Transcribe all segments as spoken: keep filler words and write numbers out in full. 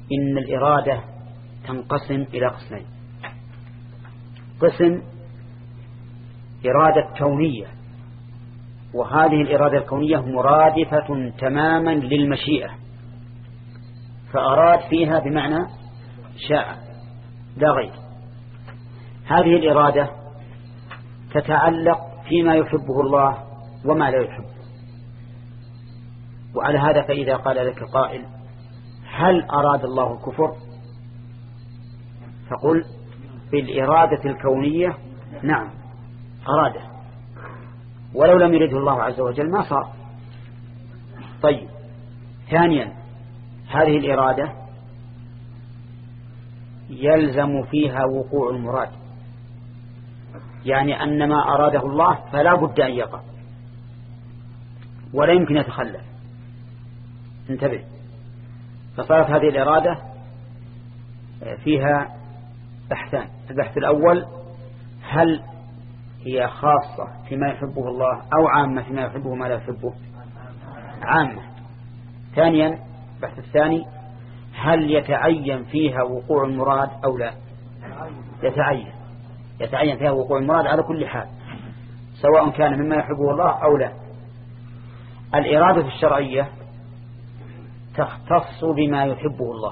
إن الإرادة تنقسم إلى قسمين: قسم إرادة كونية، وهذه الإرادة الكونية مرادفة تماما للمشيئة، فأراد فيها بمعنى شاء لا غير. هذه الإرادة تتعلق فيما يحبه الله وما لا يحبه. وعلى هذا فإذا قال لك قائل: هل أراد الله الكفر؟ فقل: بالإرادة الكونية نعم أراده، ولو لم يرده الله عز وجل ما صار. طيب، ثانيا، هذه الإرادة يلزم فيها وقوع المراد، يعني أن ما أراده الله فلا بد أن يقع ولا يمكن يتخلف. انتبه، فصارت هذه الإرادة فيها بحثان: البحث الأول: هل هي خاصة فيما يحبه الله أو عامة فيما يحبه ما لا يحبه؟ عامة. ثانيا، البحث الثاني: هل يتعين فيها وقوع المراد أو لا؟ يتعين يتعين فيها وقوع المراد على كل حال، سواء كان مما يحبه الله أو لا. الإرادة الشرعية تختص بما يحبه الله،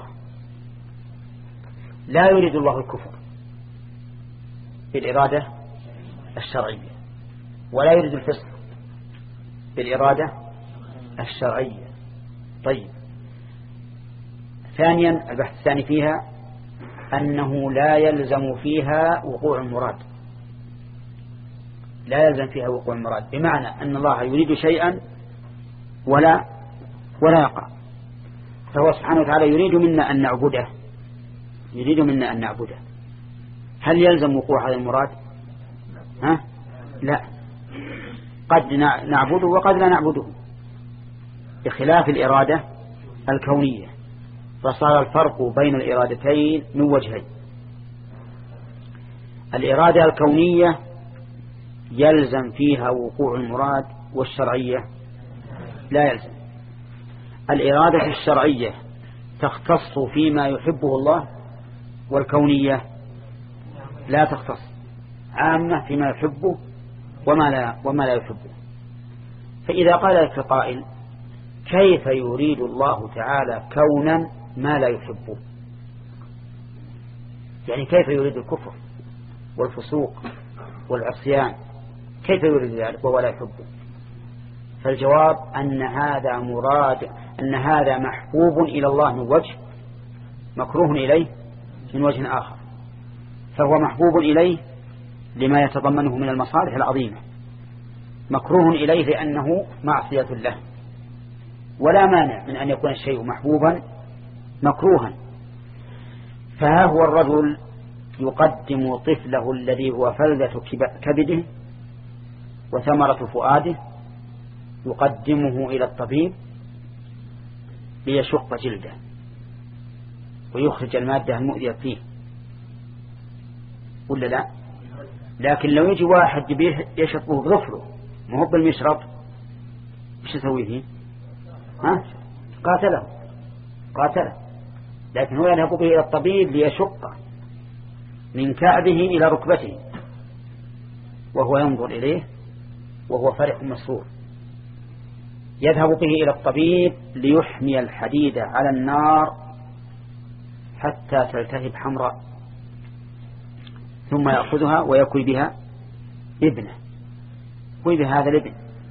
لا يريد الله الكفر بالإرادة الشرعية، ولا يريد الفسق بالإرادة الشرعية. طيب، ثانيا، البحث الثاني فيها أنه لا يلزم فيها وقوع المراد، لا يلزم فيها وقوع المراد، بمعنى أن الله يريد شيئا ولا ولا يقع، فهو سبحانه وتعالى يريد منا أن نعبده يريد منا أن نعبده هل يلزم وقوع هذا المراد؟ ها؟ لا، قد نعبده وقد لا نعبده، بخلاف الإرادة الكونية. فصار الفرق بين الإرادتين من وجهين: الإرادة الكونية يلزم فيها وقوع المراد، والشرعية لا يلزم. الإرادة الشرعية تختص فيما يحبه الله، والكونية لا تختص، عامة فيما يحبه وما لا, وما لا يحبه. فإذا قال لك قائل: كيف يريد الله تعالى كونا ما لا يحبه؟ يعني كيف يريد الكفر والفسوق والعصيان؟ كيف يريد ذلك وهو لا يحبه؟ فالجواب أن هذا مراد أن هذا محبوب إلى الله من وجه، مكروه إليه من وجه آخر. فهو محبوب إليه لما يتضمنه من المصالح العظيمة، مكروه إليه لأنه معصية له، ولا مانع من أن يكون الشيء محبوبا مكروها. فها هو الرجل يقدم طفله الذي هو فلذة كبده وثمرة فؤاده، يقدمه إلى الطبيب ليشق جلده ويخرج المادة المؤذية فيه، ولا لا؟ لكن لو يجي واحد يشطه بظفره ما هو بالمشرط، ايش يسوي فيه؟ ها؟ قاتله قاتله لكن هو يذهب به إلى الطبيب ليشق من كعبه إلى ركبته، وهو ينظر إليه وهو فرح مسرور. يذهب به إلى الطبيب ليحمي الحديد على النار حتى تلتهب حمراء، ثم يأخذها ويكوي بها ابنه، يكوي بهذا الابن،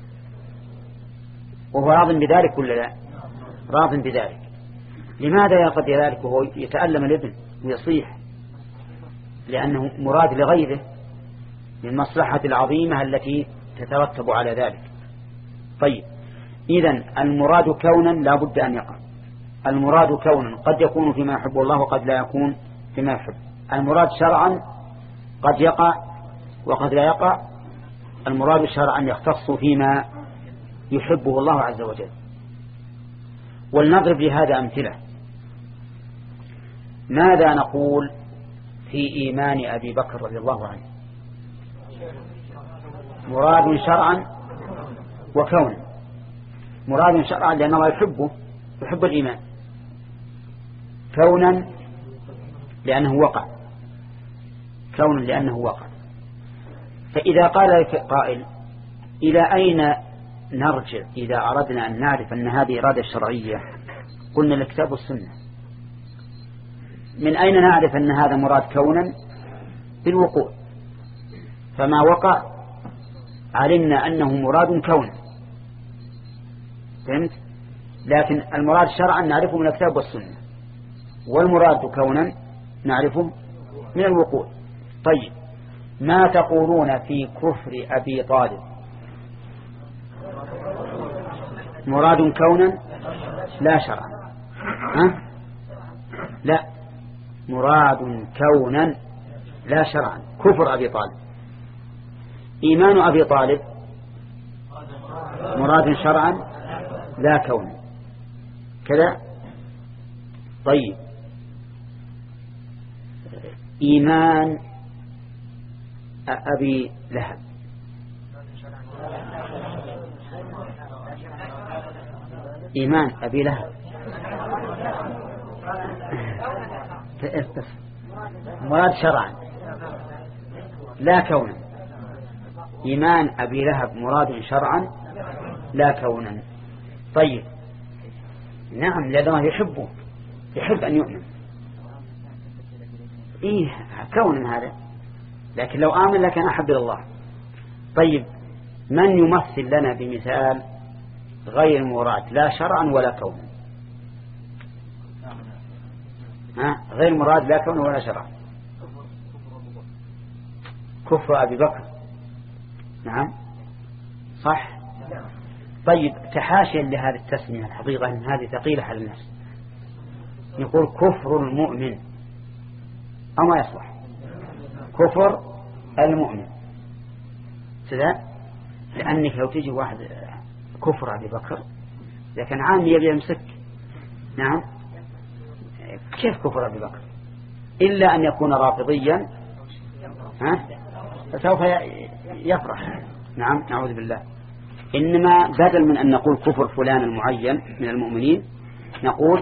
وهو راض بذلك ولا لا؟ راض بذلك. لماذا يرضى بذلك وهو يتألم الابن ويصيح؟ لأنه مراد لغيره من المصلحة العظيمة التي تترتب على ذلك. طيب، إذن المراد كونا لا بد أن يقع. المراد كونا قد يكون فيما يحب الله وقد لا يكون فيما يحب. المراد شرعا قد يقع وقد لا يقع. المراد شرعا يختص فيما يحبه الله عز وجل. ولنضرب لهذا أمثلة. ماذا نقول في إيمان أبي بكر رضي الله عنه؟ مراد شرعا وكونا. مراد شرعا لأنه يحبه، يحب الإيمان، كونا لأنه وقع كونا لأنه وقع. فإذا قال قائل إلى أين نرجع إذا أردنا أن نعرف أن هذه إرادة شرعية؟ قلنا الكتاب والسنة. من أين نعرف أن هذا مراد كونا؟ بالوقوع. فما وقع علمنا أنه مراد كونا، فهمت؟ لكن المراد شرعا نعرفه من الكتاب والسنة، والمراد كونا نعرفه من الوقوع. طيب، ما تقولون في كفر أبي طالب؟ مراد كونا لا شرعا. ها؟ لا، مراد كونا لا شرعا كفر أبي طالب. إيمان أبي طالب مراد شرعا لا كونا كذا. طيب، إيمان أبي لهب إيمان أبي لهب مراد شرعا لا كونا. إيمان أبي لهب مراد شرعا لا كونا. طيب، نعم، لأنه يحبه، يحب أن يؤمن، إيه كونا هذا، لكن لو آمن لكان أحب إلى الله. طيب، من يمثل لنا بمثال غير مراد لا شرعا ولا كونا؟ ها؟ غير مراد لا كونا ولا شرعا. كفر أبي بكر، نعم صح. طيب، تحاشيا لهذه التسمية الحقيقة أن هذه ثقيلة على الناس، نقول كفر المؤمن أو ما يصلح كفر المؤمن كذا، لأنك لو تجي واحد كفر أبي بكر إذا كان عام يبي يمسك، نعم، كيف كفر أبي بكر؟ إلا أن يكون رافضيا، ها، فسوف يفرح. نعم، نعوذ بالله. إنما بدل من أن نقول كفر فلان المعين من المؤمنين نقول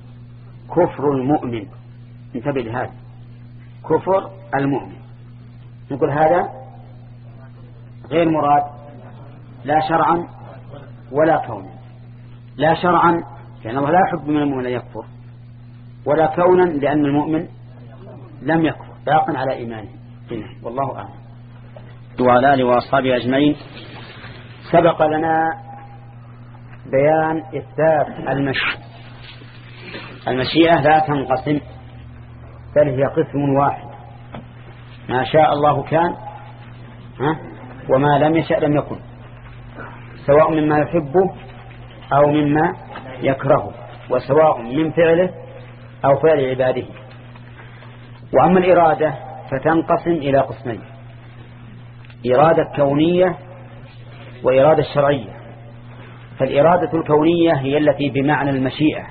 كفر المؤمن. انتبه لهذا، كفر المؤمن. نقول هذا غير مراد لا شرعا ولا كونا. لا شرعا لأن الله لا يحب من المؤمن أن يكفر، ولا كونا لأن المؤمن لم يكفر باق على إيمانه. والله أعلم. وعلى آله وأصحابه أجمعين. سبق لنا بيان إثبات المشيئة. المشيئة لا تنقسم، بل هي قسم واحد، ما شاء الله كان، ها، وما لم يشأ لم يكن، سواء مما يحبه أو مما يكرهه، وسواء من فعله أو فعل عباده. وأما الإرادة فتنقسم إلى قسمين: إرادة كونية وإرادة شرعية. فالإرادة الكونية هي التي بمعنى المشيئة،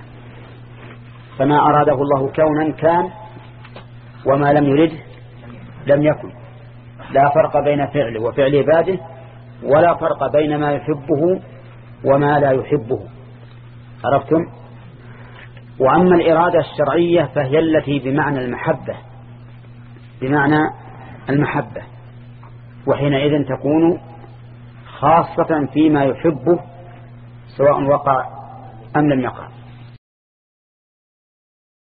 فما أراده الله كونا كان، وما لم يرده لم يكن. لا فرق بين فعله وفعل عباده، ولا فرق بين ما يحبه وما لا يحبه. عرفتم؟ وأما الإرادة الشرعية فهي التي بمعنى المحبة، بمعنى المحبة، وحينئذ تكون خاصة فيما يحبه سواء وقع أم لم يقع.